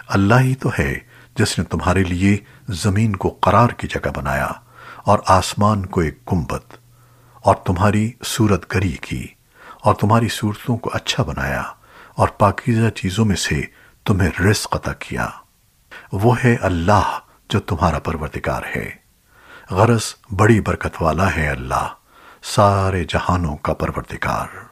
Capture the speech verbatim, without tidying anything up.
अल्लाह ही तो है जिसने तुम्हारे लिए जमीन को करार की जगह बनाया और आसमान को एक गुंबद और तुम्हारी सूरत गरी की और तुम्हारी सूरतों को अच्छा बनाया और पाकीज़ा चीजों में से तुम्हें रिज़्क़ अता किया। वो है अल्लाह जो तुम्हारा परवरदिगार है। गरज बड़ी बरकत वाला है अल्लाह, सारे जहानों का परवरदिगार।